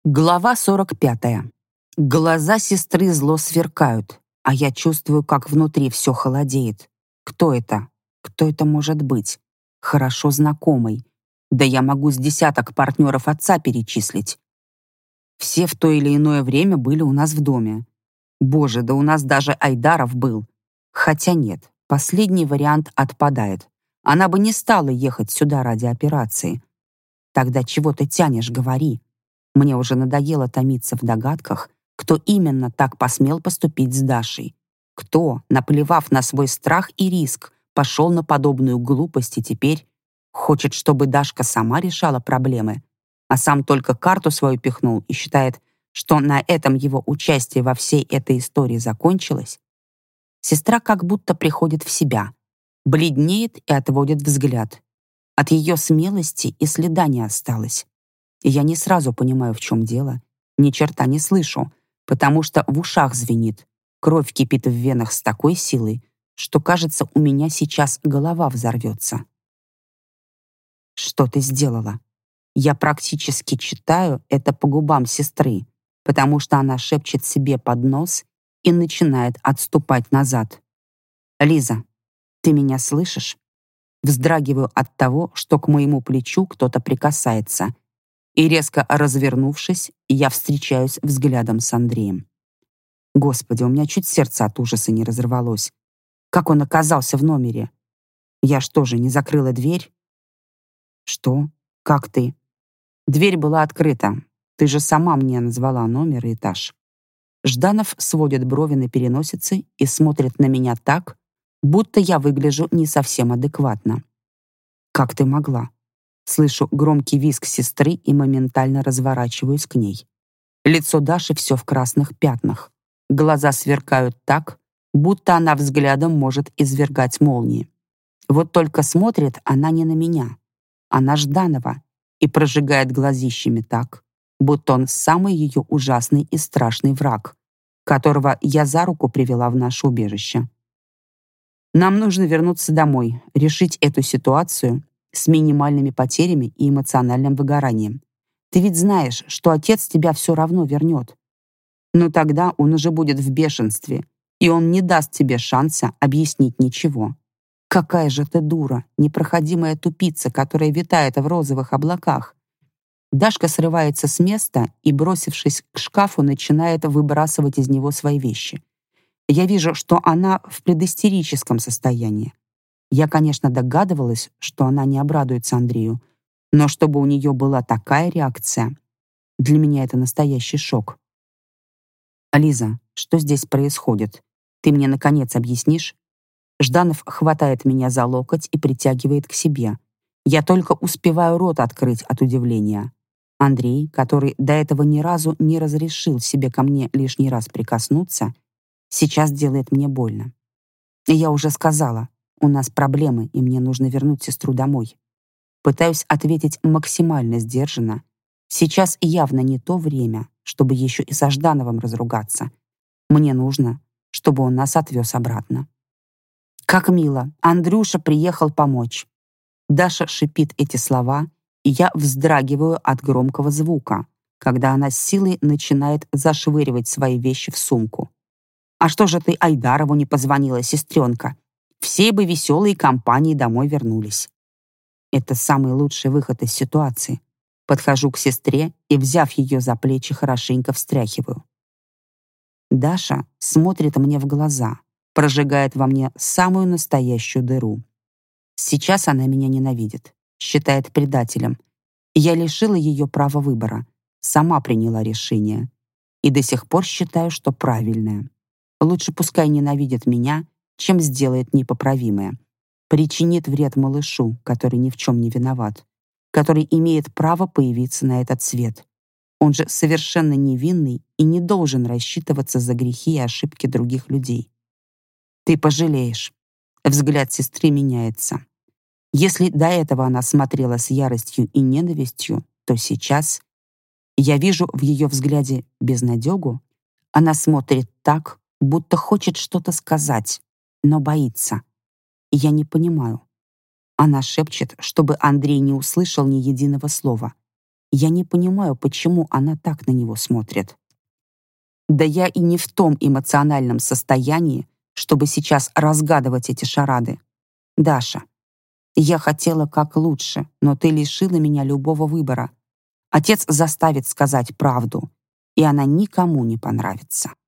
Глава 45. Глаза сестры зло сверкают, а я чувствую, как внутри все холодеет. Кто это? Кто это может быть? Хорошо знакомый. Да я могу с десяток партнеров отца перечислить. Все в то или иное время были у нас в доме. Боже, да у нас даже Айдаров был. Хотя нет, последний вариант отпадает. Она бы не стала ехать сюда ради операции. Тогда чего ты тянешь, говори. Мне уже надоело томиться в догадках, кто именно так посмел поступить с Дашей. Кто, наплевав на свой страх и риск, пошел на подобную глупость и теперь хочет, чтобы Дашка сама решала проблемы, а сам только карту свою пихнул и считает, что на этом его участие во всей этой истории закончилось. Сестра как будто приходит в себя, бледнеет и отводит взгляд. От ее смелости и следа не осталось. И я не сразу понимаю, в чем дело. Ни черта не слышу, потому что в ушах звенит. Кровь кипит в венах с такой силой, что, кажется, у меня сейчас голова взорвется. Что ты сделала? Я практически читаю это по губам сестры, потому что она шепчет себе под нос и начинает отступать назад. «Лиза, ты меня слышишь?» Вздрагиваю от того, что к моему плечу кто-то прикасается, и, резко развернувшись, я встречаюсь взглядом с Андреем. Господи, у меня чуть сердце от ужаса не разорвалось. Как он оказался в номере? Я что же, не закрыла дверь? Что? Как ты? Дверь была открыта. Ты же сама мне назвала номер и этаж. Жданов сводит брови на переносице и смотрит на меня так, будто я выгляжу не совсем адекватно. Как ты могла? Слышу громкий визг сестры и моментально разворачиваюсь к ней. Лицо Даши все в красных пятнах. Глаза сверкают так, будто она взглядом может извергать молнии. Вот только смотрит она не на меня, а на Жданова и прожигает глазищами так, будто он самый ее ужасный и страшный враг, которого я за руку привела в наше убежище. Нам нужно вернуться домой, решить эту ситуацию с минимальными потерями и эмоциональным выгоранием. Ты ведь знаешь, что отец тебя все равно вернет. Но тогда он уже будет в бешенстве, и он не даст тебе шанса объяснить ничего. Какая же ты дура, непроходимая тупица, которая витает в розовых облаках. Дашка срывается с места и, бросившись к шкафу, начинает выбрасывать из него свои вещи. Я вижу, что она в предистерическом состоянии. Я, конечно, догадывалась, что она не обрадуется Андрею, но чтобы у нее была такая реакция, для меня это настоящий шок. «Лиза, что здесь происходит? Ты мне, наконец, объяснишь?» Жданов хватает меня за локоть и притягивает к себе. Я только успеваю рот открыть от удивления. Андрей, который до этого ни разу не разрешил себе ко мне лишний раз прикоснуться, сейчас делает мне больно. И я уже сказала, у нас проблемы, и мне нужно вернуть сестру домой. Пытаюсь ответить максимально сдержанно. Сейчас явно не то время, чтобы еще и со Ждановым разругаться. Мне нужно, чтобы он нас отвез обратно. Как мило, Андрюша приехал помочь. Даша шипит эти слова, и я вздрагиваю от громкого звука, когда она с силой начинает зашвыривать свои вещи в сумку. «А что же ты Айдарову не позвонила, сестренка? Все бы веселые компании домой вернулись». Это самый лучший выход из ситуации. Подхожу к сестре и, взяв ее за плечи, хорошенько встряхиваю. Даша смотрит мне в глаза, прожигает во мне самую настоящую дыру. Сейчас она меня ненавидит, считает предателем. И я лишила ее права выбора, сама приняла решение. И до сих пор считаю, что правильное. Лучше пускай ненавидит меня, чем сделает непоправимое. Причинит вред малышу, который ни в чем не виноват, который имеет право появиться на этот свет. Он же совершенно невинный и не должен рассчитываться за грехи и ошибки других людей. Ты пожалеешь. Взгляд сестры меняется. Если до этого она смотрела с яростью и ненавистью, то сейчас я вижу в ее взгляде безнадегу. Она смотрит так, будто хочет что-то сказать, но боится. И я не понимаю. Она шепчет, чтобы Андрей не услышал ни единого слова. Я не понимаю, почему она так на него смотрит. Да я и не в том эмоциональном состоянии, чтобы сейчас разгадывать эти шарады. Даша, я хотела как лучше, но ты лишила меня любого выбора. Отец заставит сказать правду, и она никому не понравится.